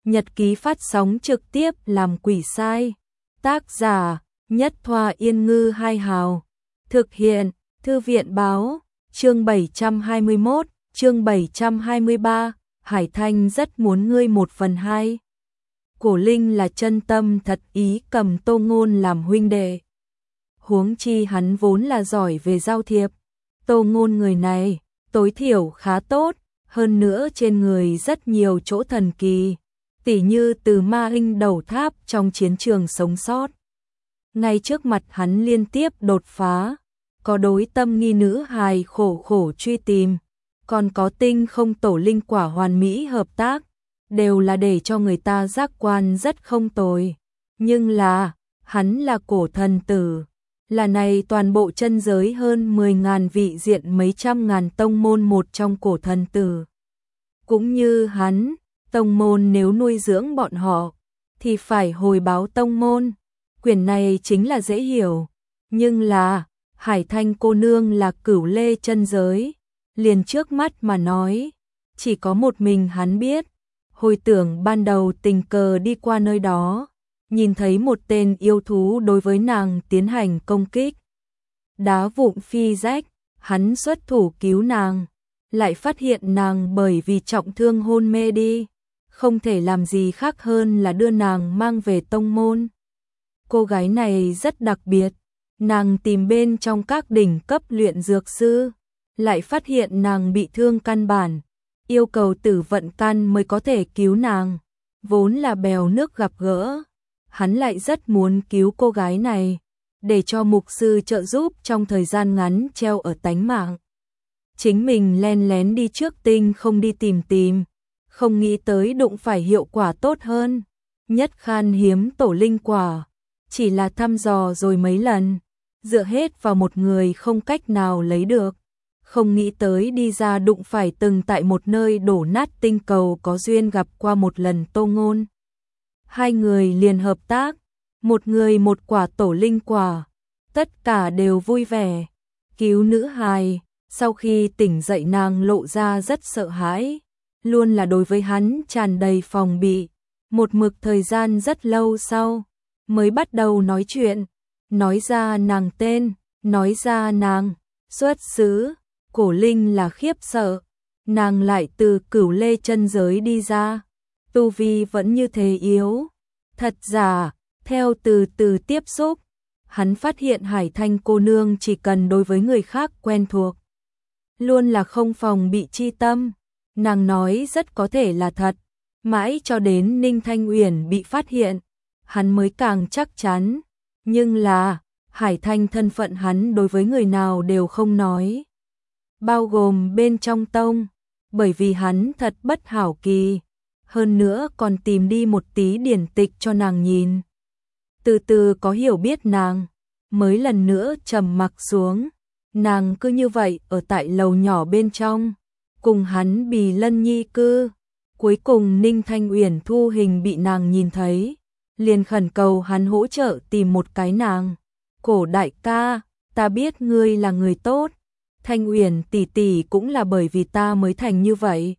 Nhật ký phát sóng trực tiếp làm quỷ sai. Tác giả Nhất Thoa Yên Ngư Hai Hào. Thực hiện Thư viện Báo. Chương 721, chương 723. Hải Thanh rất muốn ngươi 1/2. Cổ Linh là chân tâm thật ý cầm Tô Ngôn làm huynh đệ. Huống chi hắn vốn là giỏi về giao thiệp. Tô Ngôn người này, tối thiểu khá tốt, hơn nữa trên người rất nhiều chỗ thần kỳ, tỉ như từ ma hình đầu tháp trong chiến trường sống sót. Ngay trước mặt hắn liên tiếp đột phá, có đối tâm nghi nữ hài khổ truy tìm, còn có tinh không tổ linh quả hoàn mỹ hợp tác, đều là để cho người ta giác quan rất không tồi. Nhưng là, hắn là cổ thần tử, là này toàn bộ chân giới hơn 10.000 vị diện mấy trăm ngàn tông môn một trong cổ thần tử. Cũng như hắn, tông môn nếu nuôi dưỡng bọn họ, thì phải hồi báo tông môn. Quyền này chính là dễ hiểu, nhưng là, Hải Thanh cô nương là cửu lê chân giới, liền trước mắt mà nói, chỉ có một mình hắn biết. Hồi tưởng ban đầu tình cờ đi qua nơi đó, nhìn thấy một tên yêu thú đối với nàng tiến hành công kích. Đá vụn phi rách, hắn xuất thủ cứu nàng, lại phát hiện nàng bởi vì trọng thương hôn mê đi, không thể làm gì khác hơn là đưa nàng mang về tông môn. Cô gái này rất đặc biệt, nàng tìm bên trong các đỉnh cấp luyện dược sư, lại phát hiện nàng bị thương căn bản, yêu cầu tử vận căn mới có thể cứu nàng, vốn là bèo nước gặp gỡ. Hắn lại rất muốn cứu cô gái này, để cho mục sư trợ giúp trong thời gian ngắn treo ở tánh mạng. Chính mình len lén đi trước tinh không đi tìm, không nghĩ tới đụng phải hiệu quả tốt hơn. Nhất khan hiếm tổ linh quả, chỉ là thăm dò rồi mấy lần, dựa hết vào một người không cách nào lấy được. Không nghĩ tới đi ra đụng phải từng tại một nơi đổ nát tinh cầu có duyên gặp qua một lần Tô Ngôn. Hai người liền hợp tác, một người một quả tổ linh quả, tất cả đều vui vẻ. Cứu nữ hài, sau khi tỉnh dậy nàng lộ ra rất sợ hãi, luôn là đối với hắn tràn đầy phòng bị. Một mực thời gian rất lâu sau, mới bắt đầu nói chuyện, nói ra nàng tên, nói ra nàng xuất xứ. Cổ Linh là khiếp sợ, nàng lại từ cửu lê chân giới đi ra, tu vi vẫn như thế yếu. Thật giả, theo từ từ tiếp xúc, hắn phát hiện Hải Thanh cô nương chỉ cần đối với người khác quen thuộc, luôn là không phòng bị chi tâm. Nàng nói rất có thể là thật, mãi cho đến Ninh Thanh Uyển bị phát hiện, hắn mới càng chắc chắn. Nhưng là, Hải Thanh thân phận hắn đối với người nào đều không nói, bao gồm bên trong tông, bởi vì hắn thật bất hảo kỳ. Hơn nữa còn tìm đi một tí điển tịch cho nàng nhìn. Từ từ có hiểu biết nàng, mới lần nữa trầm mặc xuống. Nàng cứ như vậy ở tại lầu nhỏ bên trong, cùng hắn bì lân nhi cư. Cuối cùng Ninh Thanh Uyển thu hình bị nàng nhìn thấy, liền khẩn cầu hắn hỗ trợ tìm một cái nàng. Cổ đại ca, ta biết ngươi là người tốt, Thanh Uyển tỷ tỷ cũng là bởi vì ta mới thành như vậy.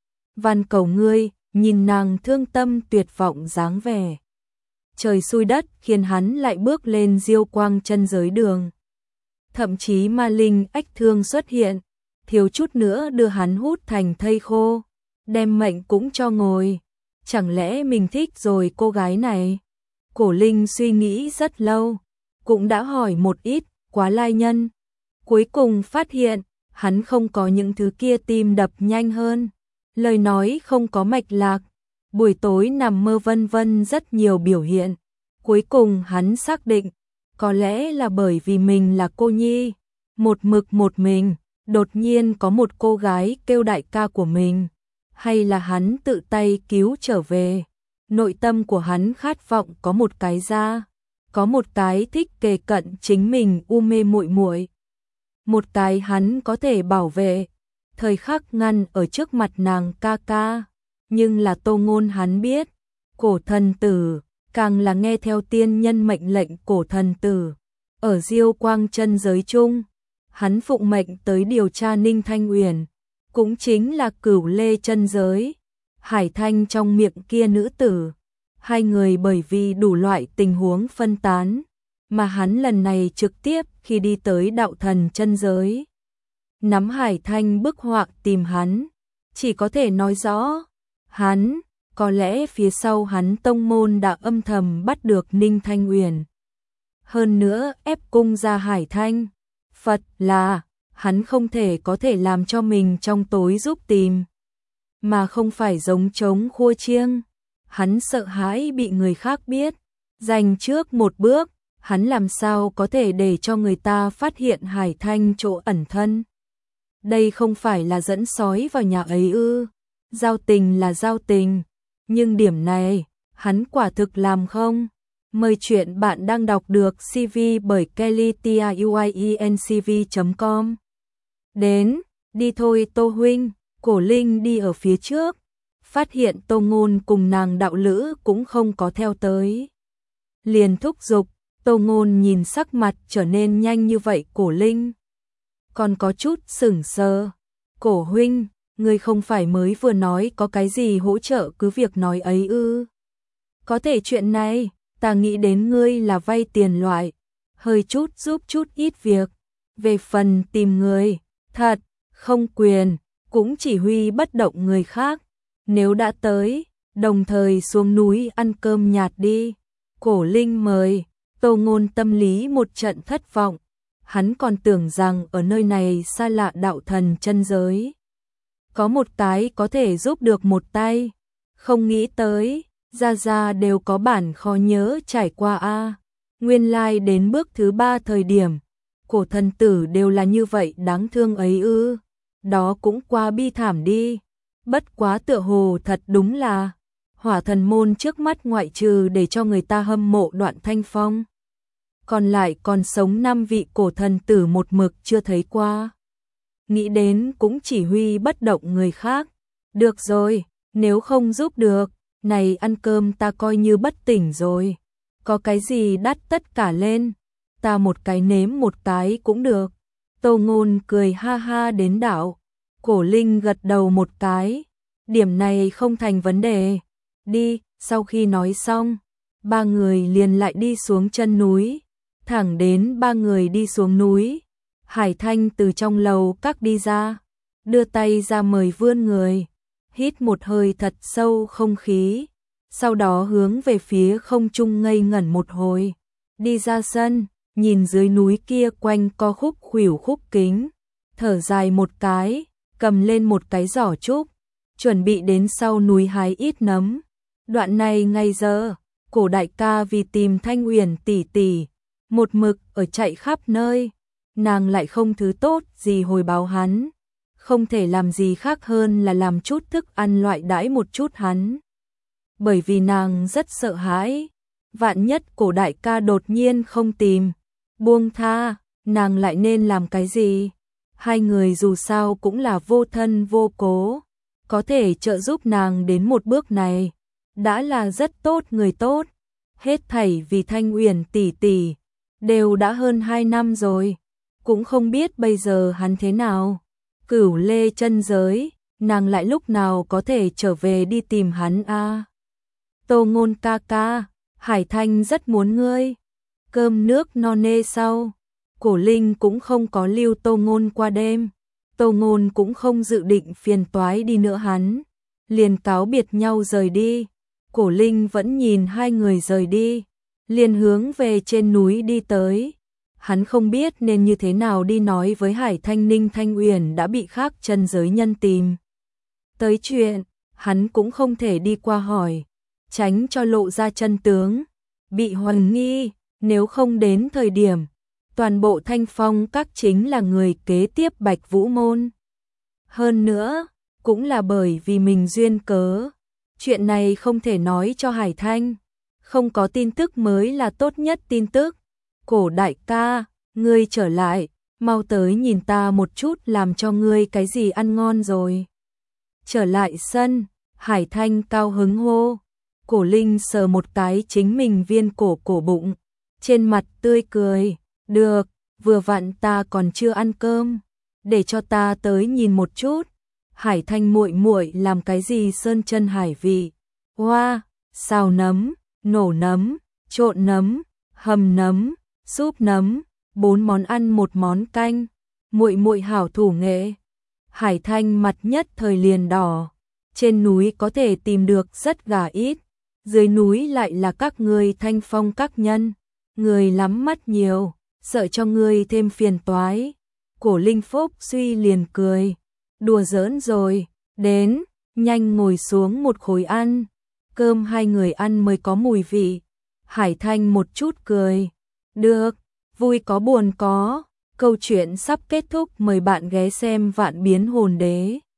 Van cầu ngươi. Nhìn nàng thương tâm tuyệt vọng dáng vẻ, trời xui đất khiến hắn lại bước lên diêu quang chân giới đường. Thậm chí ma linh ách thương xuất hiện, thiếu chút nữa đưa hắn hút thành thây khô, đem mệnh cũng cho ngồi. Chẳng lẽ mình thích rồi cô gái này? Cổ Linh suy nghĩ rất lâu, cũng đã hỏi một ít quá lai nhân, cuối cùng phát hiện hắn không có những thứ kia tim đập nhanh hơn, lời nói không có mạch lạc, buổi tối nằm mơ vân vân rất nhiều biểu hiện. Cuối cùng hắn xác định, có lẽ là bởi vì mình là cô nhi, một mực một mình, đột nhiên có một cô gái kêu đại ca của mình, hay là hắn tự tay cứu trở về. Nội tâm của hắn khát vọng có một cái ra, có một cái thích kề cận chính mình u mê muội muội, một cái hắn có thể bảo vệ, thời khắc ngăn ở trước mặt nàng ca ca. Nhưng là Tô Ngôn hắn biết, cổ thần tử, càng là nghe theo tiên nhân mệnh lệnh cổ thần tử. Ở diêu quang chân giới chung, hắn phụng mệnh tới điều tra Ninh Thanh Uyển, cũng chính là cửu lê chân giới. Hải Thanh trong miệng kia nữ tử. Hai người bởi vì đủ loại tình huống phân tán, mà hắn lần này trực tiếp khi đi tới đạo thần chân giới. Nắm Hải Thanh bức họa tìm hắn, chỉ có thể nói rõ, hắn, có lẽ phía sau hắn tông môn đã âm thầm bắt được Ninh Thanh Uyển. Hơn nữa ép cung ra Hải Thanh. Phật là, hắn không thể có thể làm cho mình trong tối giúp tìm, mà không phải giống trống khua chiêng. Hắn sợ hãi bị người khác biết, giành trước một bước, hắn làm sao có thể để cho người ta phát hiện Hải Thanh chỗ ẩn thân. Đây không phải là dẫn sói vào nhà ấy ư? Giao tình là giao tình, nhưng điểm này, hắn quả thực làm không? Mời chuyện bạn đang đọc được CV bởi Kelly TIUIENCV.com. Đến, đi thôi Tô huynh. Cổ Linh đi ở phía trước, phát hiện Tô Ngôn cùng nàng đạo lữ cũng không có theo tới. Liền thúc giục, Tô Ngôn nhìn sắc mặt trở nên nhanh như vậy Cổ Linh còn có chút sững sờ. Cổ huynh, ngươi không phải mới vừa nói có cái gì hỗ trợ cứ việc nói ấy ư? Có thể chuyện này, ta nghĩ đến ngươi là vay tiền loại, hơi chút giúp chút ít việc. Về phần tìm người, thật, không quyền, cũng chỉ huy bất động người khác. Nếu đã tới, đồng thời xuống núi ăn cơm nhạt đi. Cổ Linh mời, Tô Ngôn tâm lý một trận thất vọng. Hắn còn tưởng rằng ở nơi này xa lạ đạo thần chân giới, có một cái có thể giúp được một tay. Không nghĩ tới, ra đều có bản khó nhớ trải qua a. Nguyên lai đến bước thứ 3 thời điểm, cổ thần tử đều là như vậy đáng thương ấy ư? Đó cũng quá bi thảm đi. Bất quá tựa hồ thật đúng là Hỏa Thần môn trước mắt ngoại trừ để cho người ta hâm mộ Đoạn Thanh Phong, còn lại còn sống 5 vị cổ thần tử một mực chưa thấy qua. Nghĩ đến cũng chỉ huy bất động người khác. Được rồi, nếu không giúp được, này ăn cơm ta coi như bất tỉnh rồi. Có cái gì đắt tất cả lên, ta một cái nếm một cái cũng được. Tô Ngôn cười ha ha đến đảo. Cổ Linh gật đầu một cái. Điểm này không thành vấn đề. Đi, sau khi nói xong, ba người liền lại đi xuống chân núi. Thẳng đến ba người đi xuống núi, Hải Thanh từ trong lầu các đi ra, đưa tay ra mời vươn người, hít một hơi thật sâu không khí, sau đó hướng về phía không trung ngây ngẩn một hồi, đi ra sân, nhìn dưới núi kia quanh co khúc khuỷu khúc kính, thở dài một cái, cầm lên một cái giỏ trúc, chuẩn bị đến sau núi hái ít nấm. Đoạn này ngay giờ, cổ đại ca vì tìm Thanh Uyển tỷ tỷ, một mực ở chạy khắp nơi, nàng lại không thứ tốt gì hồi báo hắn, không thể làm gì khác hơn là làm chút thức ăn loại đãi một chút hắn. Bởi vì nàng rất sợ hãi, vạn nhất cổ đại ca đột nhiên không tìm, buông tha, nàng lại nên làm cái gì? Hai người dù sao cũng là vô thân vô cố, có thể trợ giúp nàng đến một bước này, đã là rất tốt người tốt, hết thảy vì Thanh Uyển tỷ tỷ. Đều đã hơn 2 năm rồi, cũng không biết bây giờ hắn thế nào. Cửu Lê chân giới, nàng lại lúc nào có thể trở về đi tìm hắn a? Tô Ngôn ca ca, Hải Thanh rất muốn ngươi. Cơm nước no nê sau, Cổ Linh cũng không có lưu Tô Ngôn qua đêm. Tô Ngôn cũng không dự định phiền toái đi nữa hắn, liền cáo biệt nhau rời đi. Cổ Linh vẫn nhìn hai người rời đi, liền hướng về trên núi đi tới. Hắn không biết nên như thế nào đi nói với Hải Thanh Ninh Thanh Uyển đã bị khác chân giới nhân tìm tới chuyện, hắn cũng không thể đi qua hỏi, tránh cho lộ ra chân tướng, bị hoài nghi, nếu không đến thời điểm, toàn bộ Thanh Phong các chính là người kế tiếp Bạch Vũ môn. Hơn nữa, cũng là bởi vì mình duyên cớ, chuyện này không thể nói cho Hải Thanh. Không có tin tức mới là tốt nhất tin tức. Cổ đại ca, ngươi trở lại, mau tới nhìn ta một chút làm cho ngươi cái gì ăn ngon rồi. Trở lại sân, Hải Thanh cao hứng hô. Cổ Linh sờ một cái chính mình viên cổ bụng, trên mặt tươi cười, được, vừa vặn ta còn chưa ăn cơm, để cho ta tới nhìn một chút. Hải Thanh muội muội làm cái gì sơn chân hải vị? Hoa, xào nấm, nổ nấm, trộn nấm, hầm nấm, súp nấm, 4 món ăn một món canh. Muội muội hảo thủ nghệ. Hải Thanh mặt nhất thời liền đỏ. Trên núi có thể tìm được rất gà ít, dưới núi lại là các người Thanh Phong các nhân, người lắm mắt nhiều, sợ cho người thêm phiền toái. Cổ Linh Phúc suy liền cười, đùa giỡn rồi, đến, nhanh ngồi xuống một khối ăn, cơm hai người ăn mới có mùi vị. Hải Thanh một chút cười, được, vui có buồn có, câu chuyện sắp kết thúc, mời bạn ghé xem Vạn Biến Hồn Đế.